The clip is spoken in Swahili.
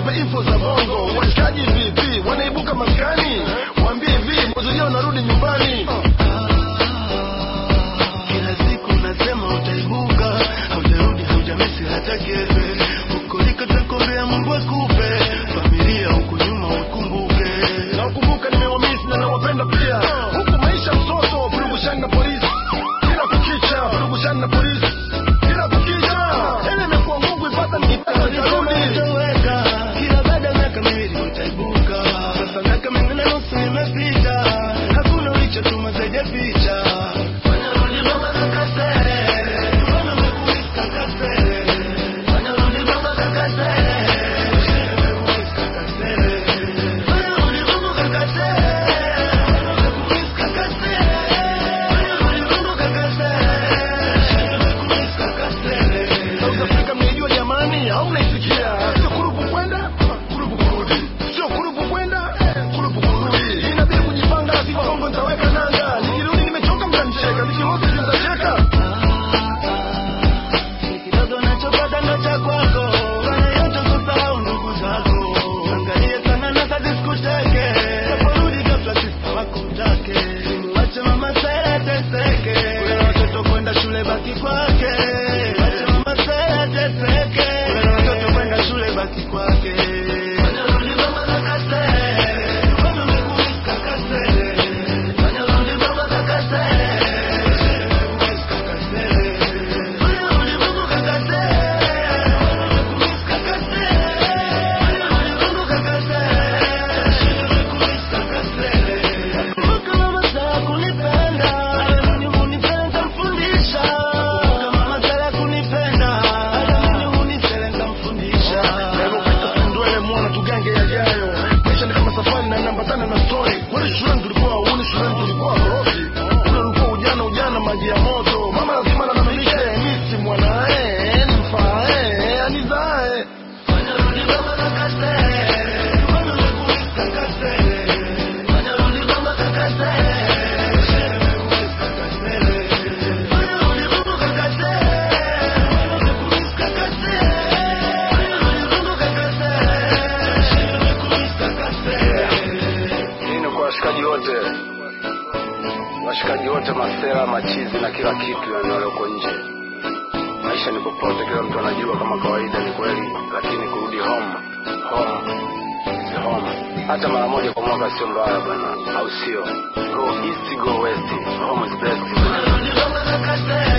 wape info za bongo. Washikaji vipi wanaibuka maskani, waambie hivi mwanzo yao narudi nyumbani. Kila siku nasema utaibuka, haujarudi haujamisi hata kebe. Huko nikotakombea Mungu akupe familia, huko nyuma ukumbuke. Na ukumbuka nimewamisi na nawapenda pia. Huku maisha msoto, purugushani na polisi. Kila kukicha, purugushani na polisi. Kila kukicha, ele imekuwa Mungu ipata nikipata nitarudi. Kila baada miaka miwili utaibuka. Sasa miaka mingi na nusu imepita, hakuna ulichotuma zaidi ya picha. Washikaji wote masera, machizi na kila kitu yanayoko nje. Maisha ni popote, kila mtu anajua kama kawaida ni kweli, lakini kurudi home is home. Hata mara moja kwa mwaka sio mbaya bwana, au sio? Go east, go west, home is best.